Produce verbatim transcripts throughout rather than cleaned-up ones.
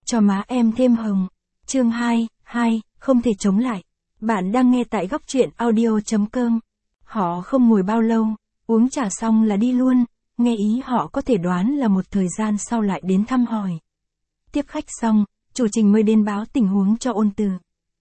cho má em thêm hồng. Chương hai, hai, không thể chống lại. Bạn đang nghe tại góc truyện audio.com. Họ không ngồi bao lâu, uống trà xong là đi luôn, nghe ý họ có thể đoán là một thời gian sau lại đến thăm hỏi. Tiếp khách xong, chủ trình mới đến báo tình huống cho Ôn Từ.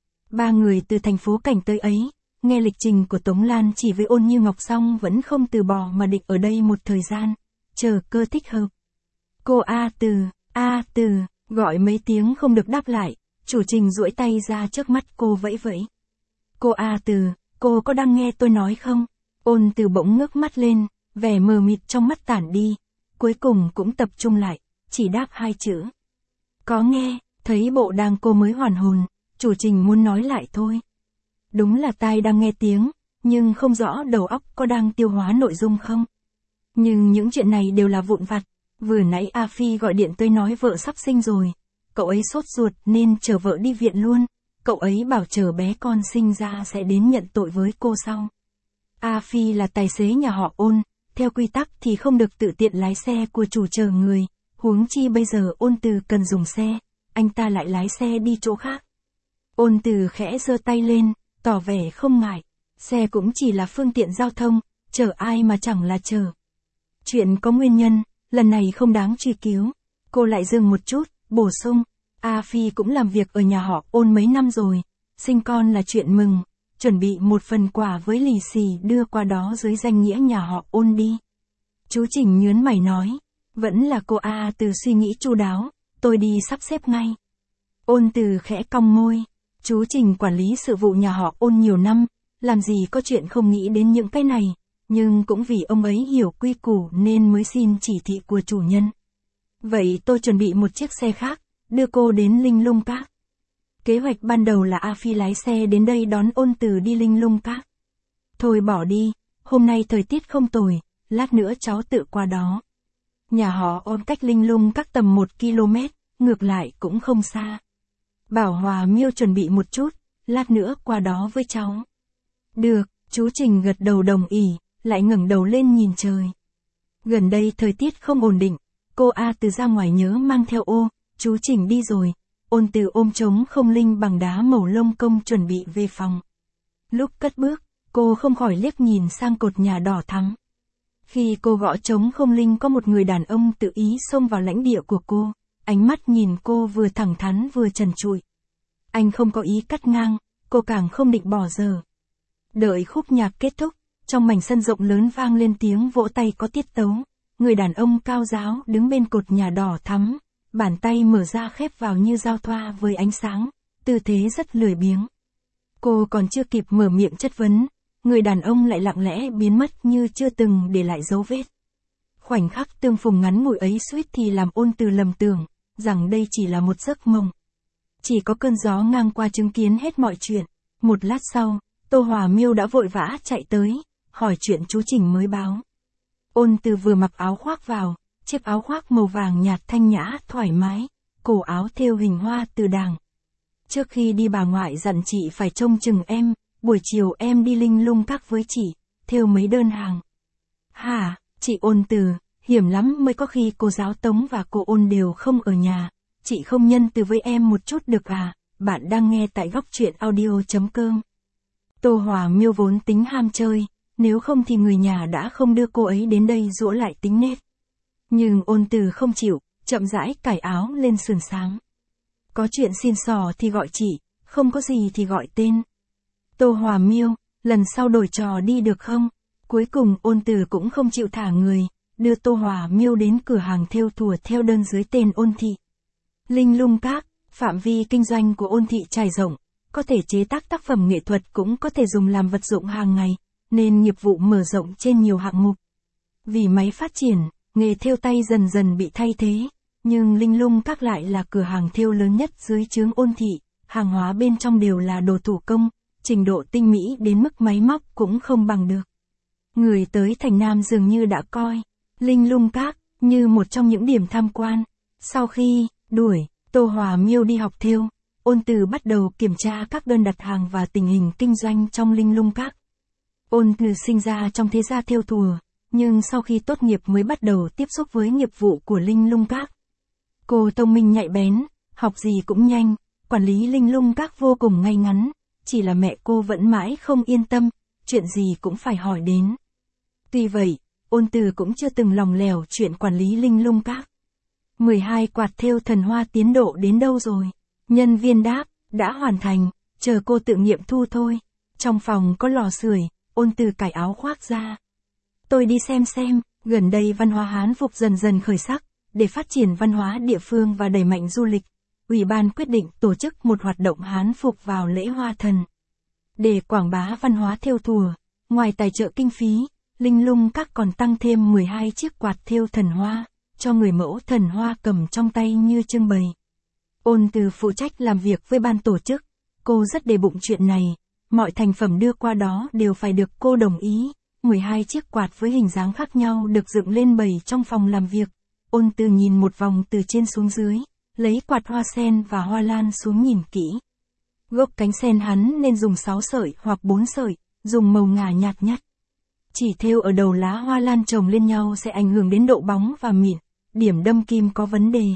Ba người từ thành phố Cảnh tới ấy, nghe lịch trình của Tống Lan chỉ với Ôn Như Ngọc xong vẫn không từ bỏ mà định ở đây một thời gian, chờ cơ thích hợp. Cô A Từ, A Từ, gọi mấy tiếng không được đáp lại, chủ trình duỗi tay ra trước mắt cô vẫy vẫy. Cô A Từ, cô có đang nghe tôi nói không? Ôn Từ bỗng ngước mắt lên, vẻ mờ mịt trong mắt tản đi, cuối cùng cũng tập trung lại, chỉ đáp hai chữ. Có nghe, thấy bộ đang cô mới hoàn hồn, chủ trình muốn nói lại thôi. Đúng là tai đang nghe tiếng, nhưng không rõ đầu óc có đang tiêu hóa nội dung không. Nhưng những chuyện này đều là vụn vặt, vừa nãy A Phi gọi điện tới nói vợ sắp sinh rồi, cậu ấy sốt ruột nên chờ vợ đi viện luôn, cậu ấy bảo chờ bé con sinh ra sẽ đến nhận tội với cô sau. A Phi là tài xế nhà họ Ôn, theo quy tắc thì không được tự tiện lái xe của chủ chờ người, huống chi bây giờ Ôn Từ cần dùng xe, anh ta lại lái xe đi chỗ khác. Ôn Từ khẽ giơ tay lên, tỏ vẻ không ngại, xe cũng chỉ là phương tiện giao thông, chở ai mà chẳng là chở. Chuyện có nguyên nhân, lần này không đáng truy cứu. Cô lại dừng một chút, bổ sung, A Phi cũng làm việc ở nhà họ Ôn mấy năm rồi, sinh con là chuyện mừng, chuẩn bị một phần quà với lì xì đưa qua đó dưới danh nghĩa nhà họ Ôn đi. Chú Trình nhớn mày nói, vẫn là cô A Từ suy nghĩ chu đáo, tôi đi sắp xếp ngay. Ôn Từ khẽ cong môi, chú Trình quản lý sự vụ nhà họ Ôn nhiều năm, làm gì có chuyện không nghĩ đến những cái này, nhưng cũng vì ông ấy hiểu quy củ nên mới xin chỉ thị của chủ nhân. Vậy tôi chuẩn bị một chiếc xe khác, đưa cô đến Linh Lung Các. Kế hoạch ban đầu là A Phi lái xe đến đây đón Ôn Từ đi Linh Lung Các. Thôi bỏ đi, hôm nay thời tiết không tồi, lát nữa cháu tự qua đó. Nhà họ Ôn cách Linh Lung Các tầm một ki lô mét, ngược lại cũng không xa. Bảo Hòa Miêu chuẩn bị một chút, lát nữa qua đó với cháu. Được, chú Trình gật đầu đồng ý, lại ngẩng đầu lên nhìn trời. Gần đây thời tiết không ổn định, cô A Từ ra ngoài nhớ mang theo ô, chú Trình đi rồi. Ôn Từ ôm trống không linh bằng đá màu lông công chuẩn bị về phòng. Lúc cất bước, cô không khỏi liếc nhìn sang cột nhà đỏ thắm. Khi cô gõ trống không linh có một người đàn ông tự ý xông vào lãnh địa của cô, ánh mắt nhìn cô vừa thẳng thắn vừa trần trụi. Anh không có ý cắt ngang, cô càng không định bỏ giờ. Đợi khúc nhạc kết thúc, trong mảnh sân rộng lớn vang lên tiếng vỗ tay có tiết tấu, người đàn ông cao ráo đứng bên cột nhà đỏ thắm, bàn tay mở ra khép vào như giao thoa với ánh sáng, tư thế rất lười biếng. Cô còn chưa kịp mở miệng chất vấn, người đàn ông lại lặng lẽ biến mất như chưa từng để lại dấu vết. Khoảnh khắc tương phùng ngắn ngủi ấy suýt thì làm Ôn Từ lầm tưởng, rằng đây chỉ là một giấc mộng. Chỉ có cơn gió ngang qua chứng kiến hết mọi chuyện. Một lát sau, Tô Hòa Miêu đã vội vã chạy tới, hỏi chuyện chú Trình mới báo. Ôn Từ vừa mặc áo khoác vào, chiếc áo khoác màu vàng nhạt thanh nhã, thoải mái, cổ áo thêu hình hoa từ đàng. Trước khi đi bà ngoại dặn chị phải trông chừng em, buổi chiều em đi Linh Lung Các với chị, thêu mấy đơn hàng. Hả, chị Ôn Từ, hiểm lắm mới có khi cô giáo Tống và cô Ôn đều không ở nhà, chị không nhân từ với em một chút được à? Bạn đang nghe tại góc truyện audio.com. Tô Hòa Miêu vốn tính ham chơi, nếu không thì người nhà đã không đưa cô ấy đến đây giũa lại tính nết. Nhưng Ôn Từ không chịu, chậm rãi cởi áo lên sườn sáng. Có chuyện xin xỏ thì gọi chị, không có gì thì gọi tên. Tô Hòa Miêu, lần sau đổi trò đi được không? Cuối cùng Ôn Từ cũng không chịu thả người, đưa Tô Hòa Miêu đến cửa hàng thêu thùa theo đơn dưới tên Ôn Thị. Linh Lung Các, phạm vi kinh doanh của Ôn Thị trải rộng, có thể chế tác tác phẩm nghệ thuật cũng có thể dùng làm vật dụng hàng ngày, nên nghiệp vụ mở rộng trên nhiều hạng mục. Vì máy phát triển, nghề thêu tay dần dần bị thay thế, nhưng Linh Lung Các lại là cửa hàng thêu lớn nhất dưới trướng Ôn Thị, hàng hóa bên trong đều là đồ thủ công, trình độ tinh mỹ đến mức máy móc cũng không bằng được. Người tới thành Nam dường như đã coi Linh Lung Các như một trong những điểm tham quan. Sau khi đuổi Tô Hòa Miêu đi học thêu, Ôn Từ bắt đầu kiểm tra các đơn đặt hàng và tình hình kinh doanh trong Linh Lung Các. Ôn Từ sinh ra trong thế gia thêu thùa, nhưng sau khi tốt nghiệp mới bắt đầu tiếp xúc với nghiệp vụ của Linh Lung Các. Cô thông minh nhạy bén, học gì cũng nhanh, quản lý Linh Lung Các vô cùng ngay ngắn, chỉ là mẹ cô vẫn mãi không yên tâm, chuyện gì cũng phải hỏi đến. Tuy vậy, Ôn Từ cũng chưa từng lòng lẻo chuyện quản lý Linh Lung Các. mười hai quạt thêu thần hoa tiến độ đến đâu rồi? Nhân viên đáp, đã hoàn thành, chờ cô tự nghiệm thu thôi. Trong phòng có lò sưởi, Ôn Từ cởi áo khoác ra. Tôi đi xem xem, gần đây văn hóa Hán phục dần dần khởi sắc, để phát triển văn hóa địa phương và đẩy mạnh du lịch. Ủy ban quyết định tổ chức một hoạt động Hán phục vào lễ Hoa Thần. Để quảng bá văn hóa thêu thùa, ngoài tài trợ kinh phí, Linh Lung Các còn tăng thêm mười hai chiếc quạt thêu thần hoa, cho người mẫu thần hoa cầm trong tay như trưng bày. Ôn Từ phụ trách làm việc với ban tổ chức, cô rất để bụng chuyện này, mọi thành phẩm đưa qua đó đều phải được cô đồng ý. mười hai chiếc quạt với hình dáng khác nhau được dựng lên bày trong phòng làm việc. Ôn Từ nhìn một vòng từ trên xuống dưới, lấy quạt hoa sen và hoa lan xuống nhìn kỹ. Gốc cánh sen hắn nên dùng sáu sợi hoặc bốn sợi, dùng màu ngà nhạt nhất. Chỉ thêu ở đầu lá hoa lan chồng lên nhau sẽ ảnh hưởng đến độ bóng và mịn, điểm đâm kim có vấn đề.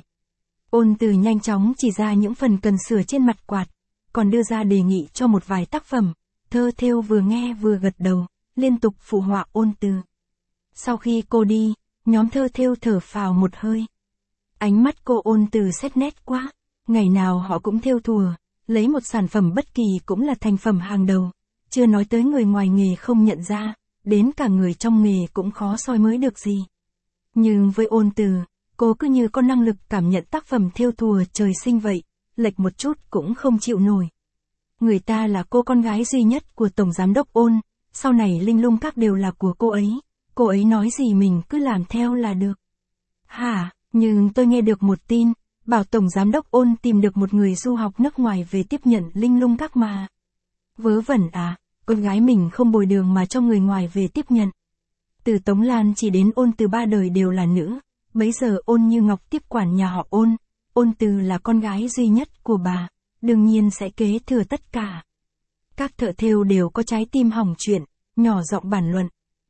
Ôn Từ nhanh chóng chỉ ra những phần cần sửa trên mặt quạt, còn đưa ra đề nghị cho một vài tác phẩm. Thơ thêu vừa nghe vừa gật đầu, liên tục phụ họa Ôn Từ. Sau khi cô đi, nhóm thơ thêu thở phào một hơi. Ánh mắt cô Ôn Từ xét nét quá, ngày nào họ cũng thêu thùa, lấy một sản phẩm bất kỳ cũng là thành phẩm hàng đầu, chưa nói tới người ngoài nghề không nhận ra, đến cả người trong nghề cũng khó soi mới được gì. Nhưng với Ôn Từ, cô cứ như có năng lực cảm nhận tác phẩm thêu thùa trời sinh vậy, lệch một chút cũng không chịu nổi. Người ta là cô con gái duy nhất của Tổng Giám đốc Ôn, sau này Linh Lung Các đều là của cô ấy, cô ấy nói gì mình cứ làm theo là được. Hả, nhưng tôi nghe được một tin, bảo Tổng Giám đốc Ôn tìm được một người du học nước ngoài về tiếp nhận Linh Lung Các mà. Vớ vẩn à, con gái mình không bồi đường mà cho người ngoài về tiếp nhận. Từ Tống Lan chỉ đến Ôn Từ ba đời đều là nữ, bấy giờ Ôn Như Ngọc tiếp quản nhà họ Ôn, Ôn Từ là con gái duy nhất của bà, đương nhiên sẽ kế thừa tất cả. Các thợ thêu đều có trái tim hỏng chuyện, nhỏ giọng bàn luận.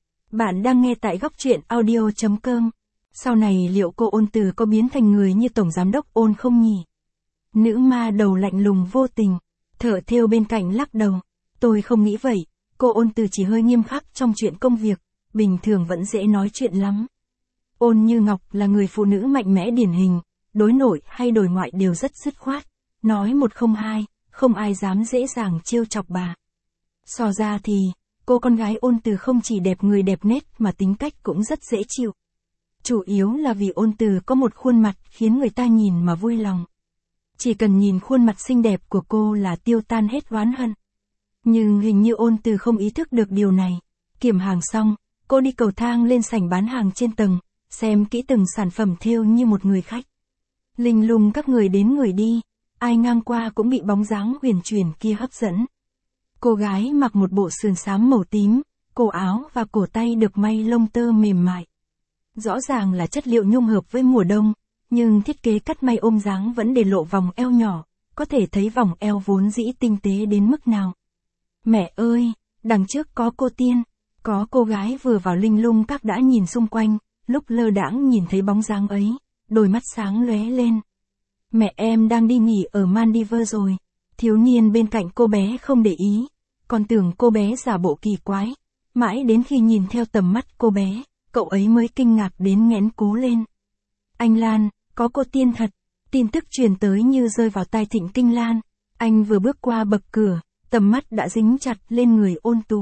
Bạn đang nghe tại góc truyện audio chấm com. Sau này liệu cô Ôn Từ có biến thành người như Tổng Giám đốc Ôn không nhỉ? Nữ ma đầu lạnh lùng vô tình, thợ thêu bên cạnh lắc đầu. Tôi không nghĩ vậy, cô Ôn Từ chỉ hơi nghiêm khắc trong chuyện công việc, bình thường vẫn dễ nói chuyện lắm. Ôn Như Ngọc là người phụ nữ mạnh mẽ điển hình, đối nội hay đối ngoại đều rất dứt khoát, nói một không hai, không ai dám dễ dàng trêu chọc bà. So ra thì, cô con gái Ôn Từ không chỉ đẹp người đẹp nết mà tính cách cũng rất dễ chịu. Chủ yếu là vì Ôn Từ có một khuôn mặt khiến người ta nhìn mà vui lòng. Chỉ cần nhìn khuôn mặt xinh đẹp của cô là tiêu tan hết oán hận. Nhưng hình như Ôn Từ không ý thức được điều này. Kiểm hàng xong, cô đi cầu thang lên sảnh bán hàng trên tầng, xem kỹ từng sản phẩm thêu như một người khách. Linh Lung Các người đến người đi, ai ngang qua cũng bị bóng dáng huyền chuyển kia hấp dẫn. Cô gái mặc một bộ sườn xám màu tím, cổ áo và cổ tay được may lông tơ mềm mại. Rõ ràng là chất liệu nhung hợp với mùa đông, nhưng thiết kế cắt may ôm dáng vẫn để lộ vòng eo nhỏ, có thể thấy vòng eo vốn dĩ tinh tế đến mức nào. Mẹ ơi, đằng trước có cô tiên, có cô gái vừa vào Linh Lung Các đã nhìn xung quanh, lúc lơ đãng nhìn thấy bóng dáng ấy, đôi mắt sáng lóe lên. Mẹ em đang đi nghỉ ở Maldives rồi. Thiếu niên bên cạnh cô bé không để ý, còn tưởng cô bé giả bộ kỳ quái, mãi đến khi nhìn theo tầm mắt cô bé, cậu ấy mới kinh ngạc đến nghẹn cố lên. Anh Lan, có cô tiên thật. Tin tức truyền tới như rơi vào tai Thịnh Kinh Lan. Anh vừa bước qua bậc cửa, tầm mắt đã dính chặt lên người Ôn Từ.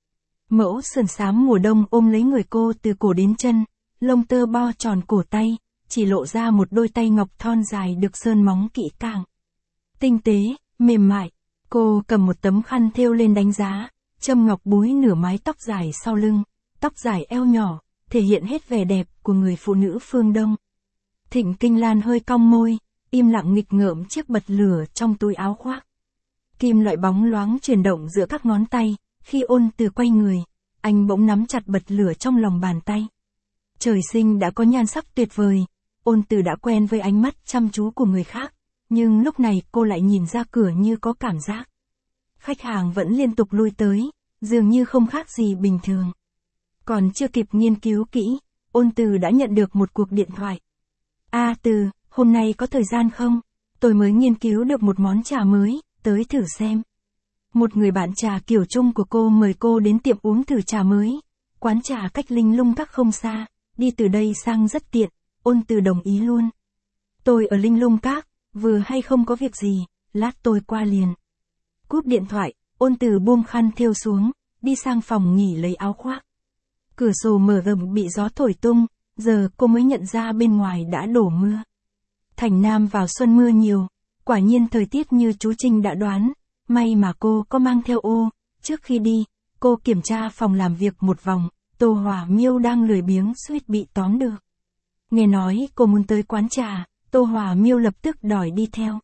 Mẫu sườn xám mùa đông ôm lấy người cô từ cổ đến chân, lông tơ bo tròn cổ tay, chỉ lộ ra một đôi tay ngọc thon dài được sơn móng kỹ càng. Tinh tế, mềm mại, cô cầm một tấm khăn thêu lên đánh giá, châm ngọc búi nửa mái tóc dài sau lưng, tóc dài eo nhỏ, thể hiện hết vẻ đẹp của người phụ nữ phương Đông. Thịnh Kinh Lan hơi cong môi, im lặng nghịch ngợm chiếc bật lửa trong túi áo khoác. Kim loại bóng loáng chuyển động giữa các ngón tay, khi Ôn Từ quay người, anh bỗng nắm chặt bật lửa trong lòng bàn tay. Trời sinh đã có nhan sắc tuyệt vời, Ôn Từ đã quen với ánh mắt chăm chú của người khác, nhưng lúc này cô lại nhìn ra cửa như có cảm giác. Khách hàng vẫn liên tục lui tới, dường như không khác gì bình thường. Còn chưa kịp nghiên cứu kỹ, Ôn Từ đã nhận được một cuộc điện thoại. A Từ, hôm nay có thời gian không? tôi mới nghiên cứu được một món trà mới, tới thử xem. Một người bạn trà kiểu chung của cô mời cô đến tiệm uống thử trà mới. Quán trà cách Linh Lung Các không xa, đi từ đây sang rất tiện, Ôn Từ đồng ý luôn. Tôi ở Linh Lung Các, vừa hay không có việc gì, lát tôi qua liền. Cúp điện thoại, Ôn Từ buông khăn thêu xuống, đi sang phòng nghỉ lấy áo khoác. Cửa sổ mở rộng bị gió thổi tung, giờ cô mới nhận ra bên ngoài đã đổ mưa. Thành Nam vào xuân mưa nhiều, quả nhiên thời tiết như chú Trinh đã đoán, may mà cô có mang theo ô. Trước khi đi, cô kiểm tra phòng làm việc một vòng, Tô Hòa Miêu đang lười biếng suýt bị tóm được. Nghe nói cô muốn tới quán trà, Tô Hòa Miêu lập tức đòi đi theo.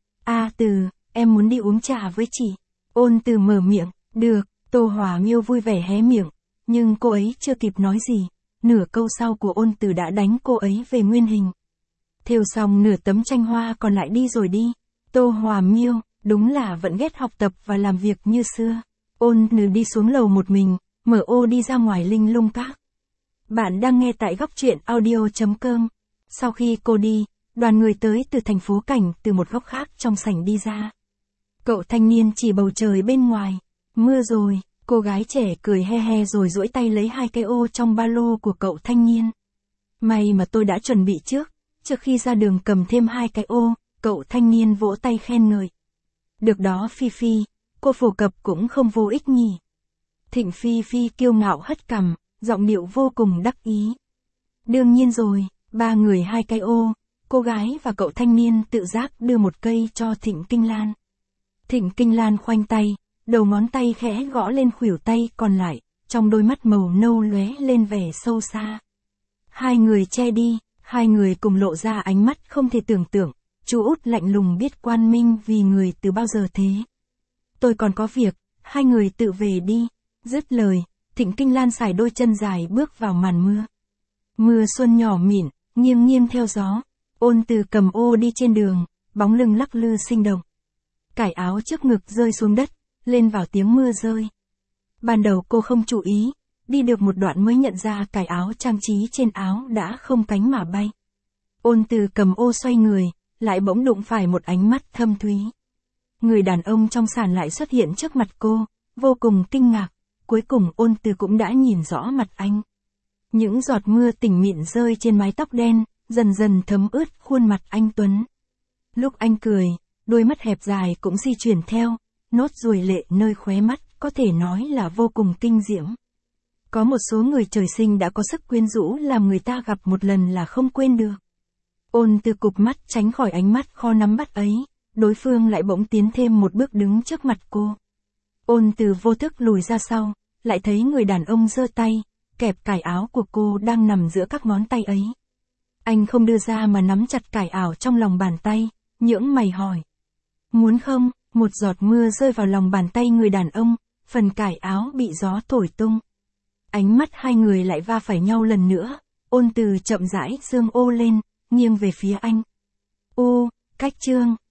A Từ, em muốn đi uống trà với chị. Ôn Từ mở miệng, được, Tô Hòa Miêu vui vẻ hé miệng, nhưng cô ấy chưa kịp nói gì, nửa câu sau của Ôn Từ đã đánh cô ấy về nguyên hình. Thêu xong nửa tấm tranh hoa còn lại đi rồi đi. Tô Hòa Miêu, đúng là vẫn ghét học tập và làm việc như xưa. Ôn Từ đi xuống lầu một mình, mở ô đi ra ngoài Linh Lung Các. Bạn đang nghe tại góc truyện audio chấm com. Sau khi cô đi, đoàn người tới từ thành phố Cảnh từ một góc khác trong sảnh đi ra. Cậu thanh niên chỉ bầu trời bên ngoài. Mưa rồi, cô gái trẻ cười he he rồi duỗi tay lấy hai cái ô trong ba lô của cậu thanh niên. May mà tôi đã chuẩn bị trước, trước khi ra đường cầm thêm hai cái ô, cậu thanh niên vỗ tay khen ngợi. Được đó Phi Phi, cô phổ cập cũng không vô ích nhỉ. Thịnh Phi Phi kiêu ngạo hất cằm, giọng điệu vô cùng đắc ý. Đương nhiên rồi, ba người hai cái ô, cô gái và cậu thanh niên tự giác đưa một cây cho Thịnh Kinh Lan. Thịnh Kinh Lan khoanh tay, đầu ngón tay khẽ gõ lên khuỷu tay còn lại, trong đôi mắt màu nâu lóe lên vẻ sâu xa. Hai người che đi, hai người cùng lộ ra ánh mắt không thể tưởng tượng, chú út lạnh lùng biết Quan Minh vì người từ bao giờ thế. Tôi còn có việc, hai người tự về đi. Dứt lời, Thịnh Kinh Lan xài đôi chân dài bước vào màn mưa. Mưa xuân nhỏ mịn, nghiêng nghiêng theo gió. Ôn Từ cầm ô đi trên đường, bóng lưng lắc lư sinh động. Cải áo trước ngực rơi xuống đất, lên vào tiếng mưa rơi. Ban đầu cô không chú ý, đi được một đoạn mới nhận ra cải áo trang trí trên áo đã không cánh mà bay. Ôn Từ cầm ô xoay người, lại bỗng đụng phải một ánh mắt thâm thúy. Người đàn ông trong sàn lại xuất hiện trước mặt cô, vô cùng kinh ngạc, cuối cùng Ôn Từ cũng đã nhìn rõ mặt anh. Những giọt mưa tỉnh mịn rơi trên mái tóc đen, dần dần thấm ướt khuôn mặt anh tuấn. Lúc anh cười, đôi mắt hẹp dài cũng di chuyển theo, nốt ruồi lệ nơi khóe mắt có thể nói là vô cùng kinh diễm. Có một số người trời sinh đã có sức quyến rũ làm người ta gặp một lần là không quên được. Ôn Từ cụp mắt tránh khỏi ánh mắt khó nắm bắt ấy, đối phương lại bỗng tiến thêm một bước đứng trước mặt cô. Ôn Từ vô thức lùi ra sau, lại thấy người đàn ông giơ tay, kẹp cải áo của cô đang nằm giữa các ngón tay ấy. Anh không đưa ra mà nắm chặt cải áo trong lòng bàn tay, nhướng mày hỏi. Muốn không? Một giọt mưa rơi vào lòng bàn tay người đàn ông, phần cải áo bị gió thổi tung. Ánh mắt hai người lại va phải nhau lần nữa, Ôn Từ chậm rãi giương ô lên, nghiêng về phía anh. Ô, cách chương.